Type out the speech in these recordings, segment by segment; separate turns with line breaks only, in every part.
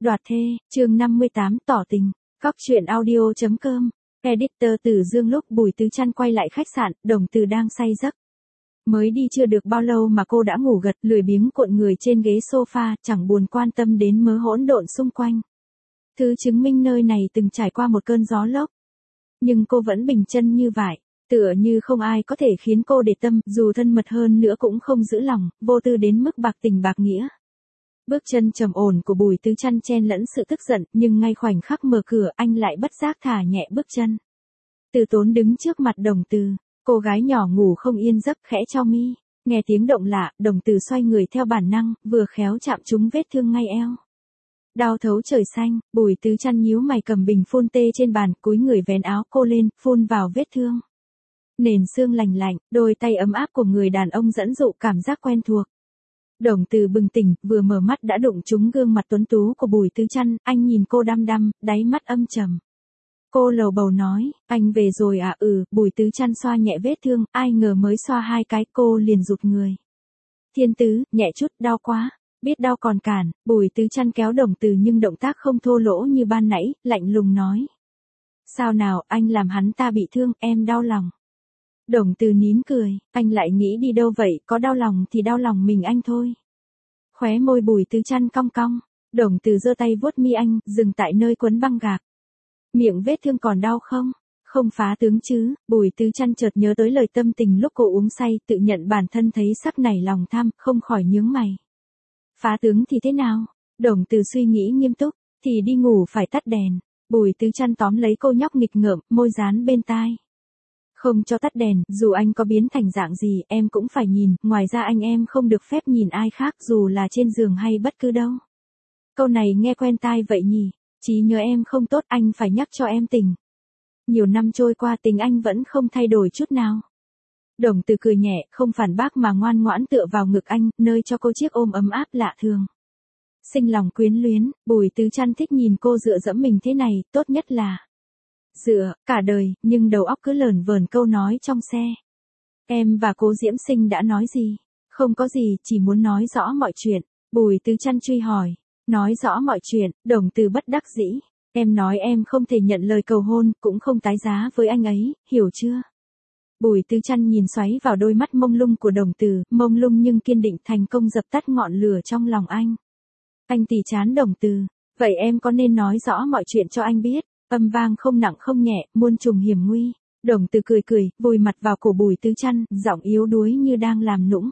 Đoạt thê, chương 58 tỏ tình. Góc truyện audio.com. Editor Từ Dương. Lúc Bùi Tứ Trăn quay lại khách sạn, Đồng Từ đang say giấc. Mới đi chưa được bao lâu mà cô đã ngủ gật, lười biếng cuộn người trên ghế sofa, chẳng buồn quan tâm đến mớ hỗn độn xung quanh. Thứ chứng minh nơi này từng trải qua một cơn gió lốc. Nhưng cô vẫn bình chân như vải, tựa như không ai có thể khiến cô để tâm, dù thân mật hơn nữa cũng không giữ lòng, vô tư đến mức bạc tình bạc nghĩa. Bước chân trầm ổn của Bùi Tứ Trăn chen lẫn sự tức giận, nhưng ngay khoảnh khắc mở cửa anh lại bất giác thả nhẹ bước chân. Từ Tốn đứng trước mặt Đồng Từ, cô gái nhỏ ngủ không yên giấc, khẽ chau mi, nghe tiếng động lạ, Đồng Từ xoay người theo bản năng, vừa khéo chạm trúng vết thương ngay eo. Đau thấu trời xanh, Bùi Tứ Trăn nhíu mày cầm bình phun tê trên bàn, cúi người vén áo cô lên, phun vào vết thương. Nền xương lành lạnh, đôi tay ấm áp của người đàn ông dẫn dụ cảm giác quen thuộc. Đồng Từ bừng tỉnh, vừa mở mắt đã đụng trúng gương mặt tuấn tú của Bùi Tứ Trăn, anh nhìn cô đăm đăm, đáy mắt âm trầm. Cô lầu bầu nói, anh về rồi à? Bùi Tứ Trăn xoa nhẹ vết thương, ai ngờ mới xoa 2 cái cô liền rụt người. Thiên Tứ, nhẹ chút, đau quá. Biết đau còn cản, Bùi Tứ Trăn kéo Đồng Từ nhưng động tác không thô lỗ như ban nãy, lạnh lùng nói. Sao nào, anh làm hắn ta bị thương, em đau lòng. Đồng Từ nín cười, anh lại nghĩ đi đâu vậy, có đau lòng thì đau lòng mình anh thôi. Khóe môi Bùi Tứ Trăn cong cong, Đồng Từ giơ tay vuốt mi anh, dừng tại nơi quấn băng gạc. Miệng vết thương còn đau không? Không phá tướng chứ? Bùi Tứ Trăn chợt nhớ tới lời tâm tình lúc cô uống say, tự nhận bản thân thấy sắc nảy lòng tham, không khỏi nhướng mày. Phá tướng thì thế nào? Đồng Từ suy nghĩ nghiêm túc, thì đi ngủ phải tắt đèn. Bùi Tứ Trăn tóm lấy cô nhóc nghịch ngợm, môi dán bên tai. Không cho tắt đèn, dù anh có biến thành dạng gì, em cũng phải nhìn, ngoài ra anh em không được phép nhìn ai khác dù là trên giường hay bất cứ đâu. Câu này nghe quen tai vậy nhỉ, trí nhớ em không tốt, anh phải nhắc cho em tỉnh. Nhiều năm trôi qua tình anh vẫn không thay đổi chút nào. Đồng Từ cười nhẹ, không phản bác mà ngoan ngoãn tựa vào ngực anh, nơi cho cô chiếc ôm ấm áp lạ thường. Sinh lòng quyến luyến, Bùi Tứ Trăn thích nhìn cô dựa dẫm mình thế này, tốt nhất là dựa, cả đời, nhưng đầu óc cứ lởn vởn câu nói trong xe. Em và Cố Diễm Sinh đã nói gì? Không có gì, chỉ muốn nói rõ mọi chuyện. Bùi Tứ Trăn truy hỏi. Nói rõ mọi chuyện, Đồng Từ bất đắc dĩ. Em nói em không thể nhận lời cầu hôn, cũng không tái giá với anh ấy, hiểu chưa? Bùi Tứ Trăn nhìn xoáy vào đôi mắt mông lung của Đồng Từ, mông lung nhưng kiên định, thành công dập tắt ngọn lửa trong lòng anh. Anh tì chán Đồng Từ. Vậy em có nên nói rõ mọi chuyện cho anh biết? Âm vang không nặng không nhẹ, muôn trùng hiểm nguy. Đồng Từ cười cười, vùi mặt vào cổ Bùi Tứ Trăn, giọng yếu đuối như đang làm nũng.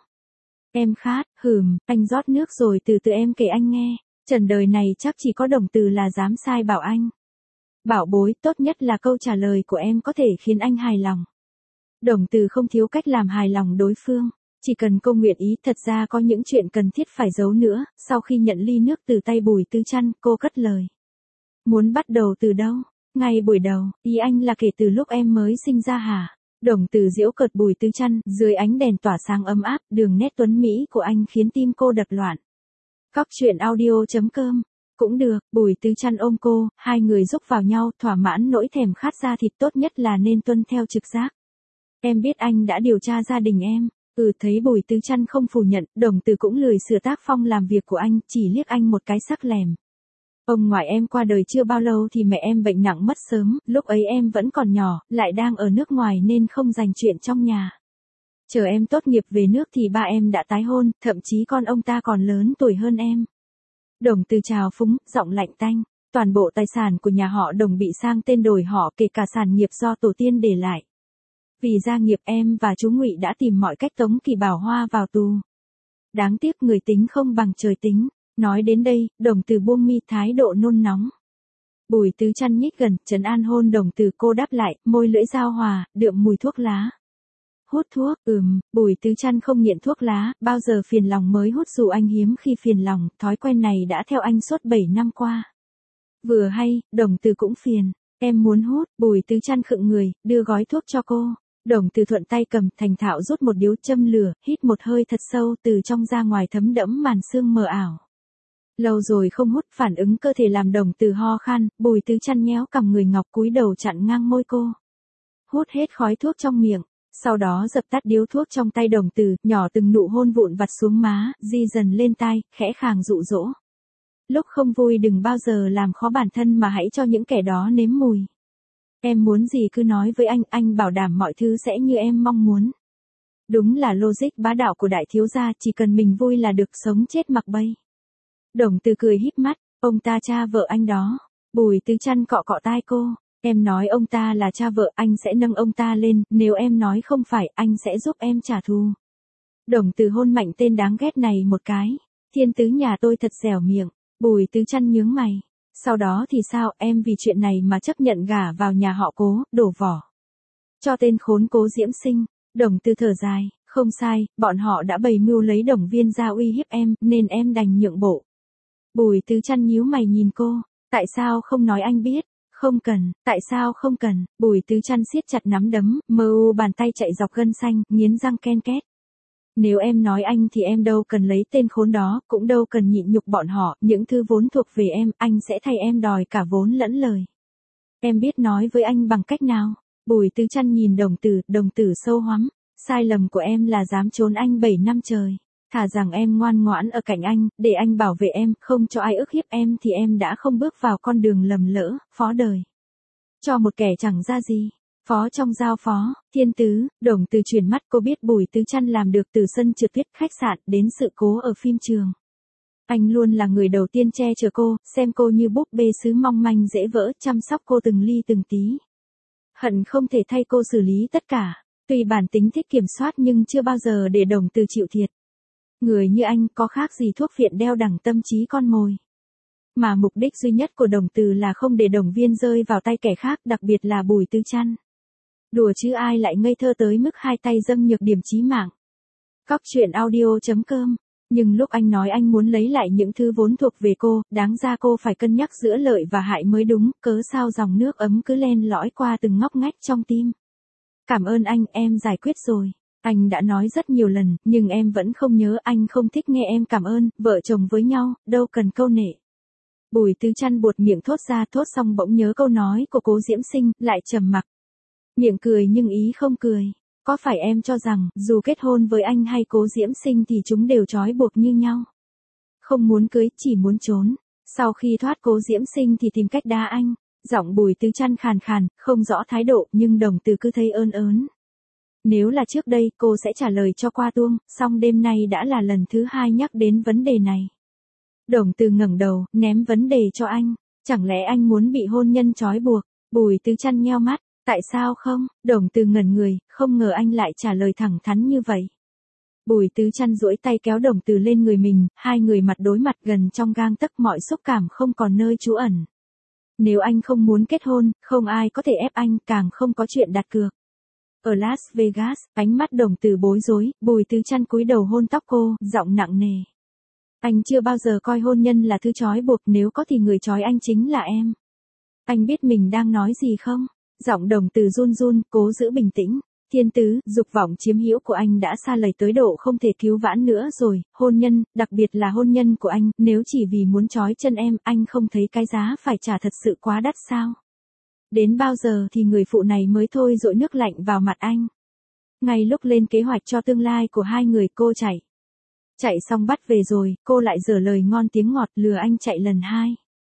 Em khát, anh rót nước rồi từ từ em kể anh nghe. Trần đời này chắc chỉ có Đồng Từ là dám sai bảo anh. Bảo bối, tốt nhất là câu trả lời của em có thể khiến anh hài lòng. Đồng Từ không thiếu cách làm hài lòng đối phương. Chỉ cần cô nguyện ý, thật ra có những chuyện cần thiết phải giấu nữa. Sau khi nhận ly nước từ tay Bùi Tứ Trăn, cô cất lời. Muốn bắt đầu từ đâu? Ngay buổi đầu, ý anh là kể từ lúc em mới sinh ra hả? Đồng Từ giễu cợt Bùi Tứ Trăn, dưới ánh đèn tỏa sáng ấm áp, đường nét tuấn mỹ của anh khiến tim cô đập loạn. Góc truyện audio.com. Cũng được, Bùi Tứ Trăn ôm cô, hai người rúc vào nhau, thỏa mãn nỗi thèm khát da thịt, tốt nhất là nên tuân theo trực giác. Em biết anh đã điều tra gia đình em. Thấy Bùi Tứ Trăn không phủ nhận, Đồng Từ cũng lười sửa tác phong làm việc của anh, chỉ liếc anh một cái sắc lẻm. Ông ngoại em qua đời chưa bao lâu thì mẹ em bệnh nặng mất sớm, lúc ấy em vẫn còn nhỏ, lại đang ở nước ngoài nên không dành chuyện trong nhà. Chờ em tốt nghiệp về nước thì ba em đã tái hôn, thậm chí con ông ta còn lớn tuổi hơn em. Đồng Từ trào phúng, giọng lạnh tanh, toàn bộ tài sản của nhà họ Đồng bị sang tên đổi họ, kể cả sản nghiệp do tổ tiên để lại. Vì gia nghiệp em và chú Ngụy đã tìm mọi cách tống Kỳ Bảo Hoa vào tù. Đáng tiếc người tính không bằng trời tính. Nói đến đây, Đồng Từ buông mi, thái độ nôn nóng. Bùi Tứ Trăn nhích gần, trấn an hôn Đồng Từ, cô đáp lại, môi lưỡi giao hòa, đượm mùi thuốc lá. Hút thuốc, Bùi Tứ Trăn không nghiện thuốc lá, bao giờ phiền lòng mới hút, dù anh hiếm khi phiền lòng, thói quen này đã theo anh suốt 7 năm qua. Vừa hay, Đồng Từ cũng phiền, em muốn hút, Bùi Tứ Trăn khựng người, đưa gói thuốc cho cô. Đồng Từ thuận tay cầm, thành thạo rút một điếu, châm lửa, hít một hơi thật sâu, từ trong ra ngoài thấm đẫm màn sương mờ ảo. Lâu rồi không hút, phản ứng cơ thể làm Đồng Từ ho khan, Bùi Tứ Trăn nhéo cằm người ngọc, cúi đầu chặn ngang môi cô. Hút hết khói thuốc trong miệng, sau đó dập tắt điếu thuốc trong tay Đồng Từ, nhỏ từng nụ hôn vụn vặt xuống má, di dần lên tai, khẽ khàng dụ dỗ. Lúc không vui đừng bao giờ làm khó bản thân mà hãy cho những kẻ đó nếm mùi. Em muốn gì cứ nói với anh bảo đảm mọi thứ sẽ như em mong muốn. Đúng là logic bá đạo của đại thiếu gia, chỉ cần mình vui là được, sống chết mặc bay. Đồng Từ cười híp mắt, ông ta cha vợ anh đó. Bùi Tứ Trăn cọ cọ tai cô, em nói ông ta là cha vợ, anh sẽ nâng ông ta lên, nếu em nói không phải, anh sẽ giúp em trả thù. Đồng Từ hôn mạnh tên đáng ghét này một cái. Thiên tứ nhà tôi thật dẻo miệng. Bùi Tứ Trăn nhướng mày. Sau đó thì sao, em vì chuyện này mà chấp nhận gả vào nhà họ Cố, đổ vỏ. Cho tên khốn Cố Diễm Sinh. Đồng Từ thở dài, không sai, bọn họ đã bày mưu lấy Đồng Viên ra uy hiếp em, nên em đành nhượng bộ. Bùi Tứ Trăn nhíu mày nhìn cô, tại sao không nói anh biết? Không cần, tại sao không cần? Bùi Tứ Trăn siết chặt nắm đấm, bàn tay chạy dọc gân xanh, nghiến răng ken két. Nếu em nói anh thì em đâu cần lấy tên khốn đó, cũng đâu cần nhịn nhục bọn họ, những thứ vốn thuộc về em, anh sẽ thay em đòi cả vốn lẫn lời. Em biết nói với anh bằng cách nào? Bùi Tứ Trăn nhìn Đồng Tử sâu hoắm, sai lầm của em là dám trốn anh 7 năm trời. Thà rằng em ngoan ngoãn ở cạnh anh, để anh bảo vệ em, không cho ai ức hiếp em thì em đã không bước vào con đường lầm lỡ, phó đời. Cho một kẻ chẳng ra gì. Phó trong giao phó, Thiên Tứ, Đồng Từ chuyển mắt, cô biết Bùi Tứ Trăn làm được từ sân trượt tuyết khách sạn đến sự cố ở phim trường. Anh luôn là người đầu tiên che chở cô, xem cô như búp bê sứ mong manh dễ vỡ, chăm sóc cô từng ly từng tí. Hận không thể thay cô xử lý tất cả, tuy bản tính thích kiểm soát nhưng chưa bao giờ để Đồng Từ chịu thiệt. Người như anh có khác gì thuốc phiện đeo đẳng tâm trí con mồi. Mà mục đích duy nhất của Đồng Từ là không để Đồng Viên rơi vào tay kẻ khác, đặc biệt là Bùi Tứ Trăn. Đùa chứ ai lại ngây thơ tới mức hai tay dâng nhược điểm chí mạng. Cóc truyện audio.com. Nhưng lúc anh nói anh muốn lấy lại những thứ vốn thuộc về cô, đáng ra cô phải cân nhắc giữa lợi và hại mới đúng, cớ sao dòng nước ấm cứ len lỏi qua từng ngóc ngách trong tim. Cảm ơn anh, em giải quyết rồi. Anh đã nói rất nhiều lần, nhưng em vẫn không nhớ, anh không thích nghe em cảm ơn, vợ chồng với nhau, đâu cần câu nệ. Bùi Tứ Trăn buột miệng thốt ra, thốt xong bỗng nhớ câu nói của Cố Diễm Sinh, lại trầm mặc. Miệng cười nhưng ý không cười. Có phải em cho rằng, dù kết hôn với anh hay Cố Diễm Sinh thì chúng đều trói buộc như nhau? Không muốn cưới, chỉ muốn trốn. Sau khi thoát Cố Diễm Sinh thì tìm cách đá anh. Giọng Bùi Tứ Trăn khàn khàn, không rõ thái độ, nhưng Đồng Từ cứ thấy ớn ớn. Nếu là trước đây, cô sẽ trả lời cho qua tuông, song đêm nay đã là lần thứ hai nhắc đến vấn đề này. Đồng Từ ngẩng đầu, ném vấn đề cho anh. Chẳng lẽ anh muốn bị hôn nhân trói buộc? Bùi Tứ Trăn nheo mắt. Tại sao không? Đồng Từ ngẩn người, không ngờ anh lại trả lời thẳng thắn như vậy. Bùi Tứ Trăn duỗi tay kéo Đồng Từ lên người mình, hai người mặt đối mặt gần trong gang tấc, mọi xúc cảm không còn nơi trú ẩn. Nếu anh không muốn kết hôn, không ai có thể ép anh, càng không có chuyện đặt cược. Ở Las Vegas, ánh mắt Đồng Từ bối rối, Bùi Tứ Trăn cúi đầu hôn tóc cô, giọng nặng nề. Anh chưa bao giờ coi hôn nhân là thứ trói buộc, nếu có thì người trói anh chính là em. Anh biết mình đang nói gì không? Giọng Đồng Từ run run, cố giữ bình tĩnh. Thiên Tứ, dục vọng chiếm hữu của anh đã xa lầy tới độ không thể cứu vãn nữa rồi, hôn nhân, đặc biệt là hôn nhân của anh, nếu chỉ vì muốn trói chân em, anh không thấy cái giá phải trả thật sự quá đắt sao? Đến bao giờ thì người phụ này mới thôi dội nước lạnh vào mặt anh? Ngay lúc lên kế hoạch cho tương lai của hai người, cô chạy. Chạy xong bắt về rồi, cô lại giở lời ngon tiếng ngọt lừa anh chạy lần hai.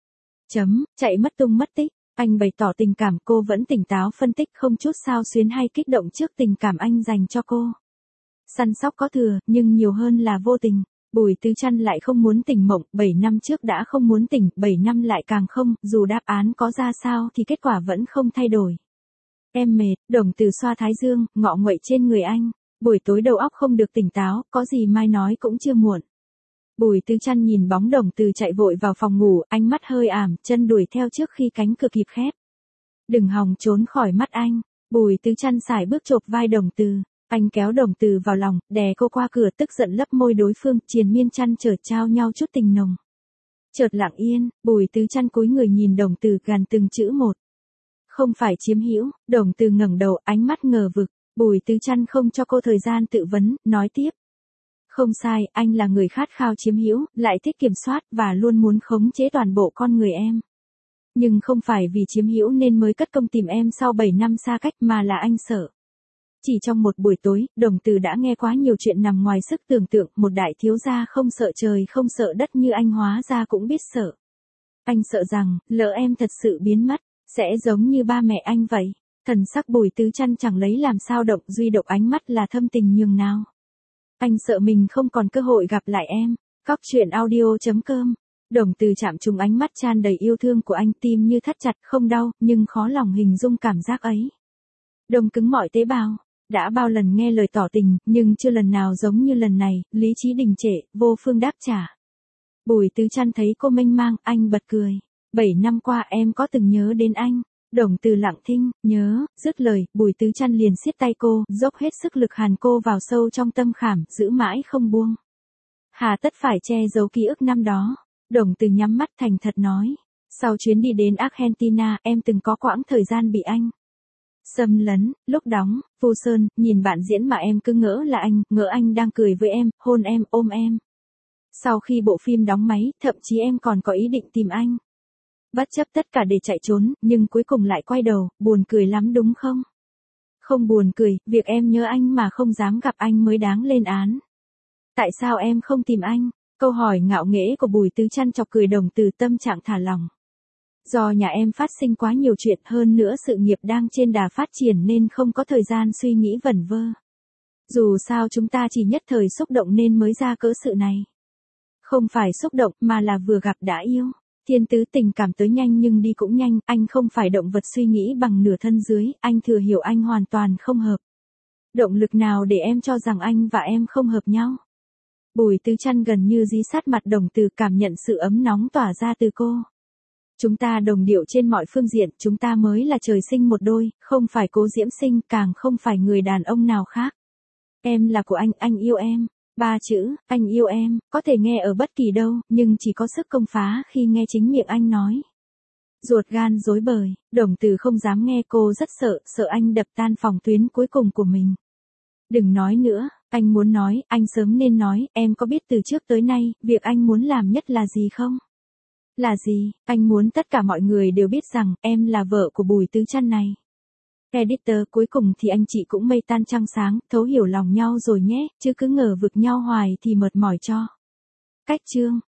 Chạy mất tung mất tích. Anh bày tỏ tình cảm, cô vẫn tỉnh táo phân tích, không chút xao xuyến hay kích động trước tình cảm anh dành cho cô. Săn sóc có thừa, nhưng nhiều hơn là vô tình. Bùi Tứ Trăn lại không muốn tỉnh mộng, 7 năm trước đã không muốn tỉnh, 7 năm lại càng không, dù đáp án có ra sao thì kết quả vẫn không thay đổi. Em mệt, Đồng Từ xoa thái dương, ngọ nguậy trên người anh. Buổi tối đầu óc không được tỉnh táo, có gì mai nói cũng chưa muộn. Bùi Tứ Trăn nhìn bóng Đồng Từ chạy vội vào phòng ngủ, ánh mắt hơi ảm, chân đuổi theo trước khi cánh cửa kịp khép. Đừng hòng trốn khỏi mắt anh. Bùi Tứ Trăn sải bước chộp vai Đồng Từ. Anh kéo Đồng Từ vào lòng, đè cô qua cửa, tức giận lấp môi đối phương, triền miên chăn trở trao nhau chút tình nồng. Chợt lặng yên, Bùi Tứ Trăn cúi người nhìn Đồng Từ gằn từng chữ một. Không phải chiếm hữu. Đồng Từ ngẩng đầu, ánh mắt ngờ vực. Bùi Tứ Trăn không cho cô thời gian tự vấn, nói tiếp. Không sai, anh là người khát khao chiếm hữu, lại thích kiểm soát và luôn muốn khống chế toàn bộ con người em. Nhưng không phải vì chiếm hữu nên mới cất công tìm em sau 7 năm xa cách, mà là anh sợ. Chỉ trong một buổi tối, Đồng Từ đã nghe quá nhiều chuyện nằm ngoài sức tưởng tượng, một đại thiếu gia không sợ trời không sợ đất như anh hóa ra cũng biết sợ. Anh sợ rằng, lỡ em thật sự biến mất, sẽ giống như ba mẹ anh vậy. Thần sắc Bùi Tứ Trăn chẳng lấy làm sao động, duy độc ánh mắt là thâm tình nhường nào. Anh sợ mình không còn cơ hội gặp lại em. Cóc truyện audio.com. Đồng Từ chạm trúng ánh mắt tràn đầy yêu thương của anh, tim như thắt chặt, không đau, nhưng khó lòng hình dung cảm giác ấy. Đông cứng mọi tế bào. Đã bao lần nghe lời tỏ tình, nhưng chưa lần nào giống như lần này, lý trí đình trệ, vô phương đáp trả. Bùi Tứ Trăn thấy cô mênh mang, anh bật cười. 7 năm qua em có từng nhớ đến anh. Đồng Từ lặng thinh, nhớ, dứt lời, Bùi Tứ Trăn liền siết tay cô, dốc hết sức lực hàn cô vào sâu trong tâm khảm, giữ mãi không buông. Hà tất phải che giấu ký ức năm đó. Đồng Từ nhắm mắt thành thật nói. Sau chuyến đi đến Argentina, em từng có quãng thời gian bị anh xâm lấn, lúc đóng, Vu Sơn, nhìn bạn diễn mà em cứ ngỡ là anh, ngỡ anh đang cười với em, hôn em, ôm em. Sau khi bộ phim đóng máy, thậm chí em còn có ý định tìm anh. Bất chấp tất cả để chạy trốn, nhưng cuối cùng lại quay đầu, buồn cười lắm đúng không? Không buồn cười, việc em nhớ anh mà không dám gặp anh mới đáng lên án. Tại sao em không tìm anh? Câu hỏi ngạo nghễ của Bùi Tứ Trăn chọc cười Đồng Từ, tâm trạng thả lỏng. Do nhà em phát sinh quá nhiều chuyện, hơn nữa sự nghiệp đang trên đà phát triển nên không có thời gian suy nghĩ vẩn vơ. Dù sao chúng ta chỉ nhất thời xúc động nên mới ra cớ sự này. Không phải xúc động mà là vừa gặp đã yêu. Thiên tứ tình cảm tới nhanh nhưng đi cũng nhanh, anh không phải động vật suy nghĩ bằng nửa thân dưới, anh thừa hiểu anh hoàn toàn không hợp. Động lực nào để em cho rằng anh và em không hợp nhau? Bùi Tứ Trăn gần như dí sát mặt Đồng Từ, cảm nhận sự ấm nóng tỏa ra từ cô. Chúng ta đồng điệu trên mọi phương diện, chúng ta mới là trời sinh một đôi, không phải Cố Diễm Sinh, càng không phải người đàn ông nào khác. Em là của anh yêu em. 3 chữ, anh yêu em, có thể nghe ở bất kỳ đâu, nhưng chỉ có sức công phá khi nghe chính miệng anh nói. Ruột gan rối bời, Đồng Từ không dám nghe, cô rất sợ anh đập tan phòng tuyến cuối cùng của mình. Đừng nói nữa, anh muốn nói, anh sớm nên nói, em có biết từ trước tới nay, việc anh muốn làm nhất là gì không? Là gì? Anh muốn tất cả mọi người đều biết rằng, em là vợ của Bùi Tứ Trăn này. Editor, cuối cùng thì anh chị cũng mây tan trăng sáng, thấu hiểu lòng nhau rồi nhé, chứ cứ ngờ vực nhau hoài thì mệt mỏi cho. Cách chương.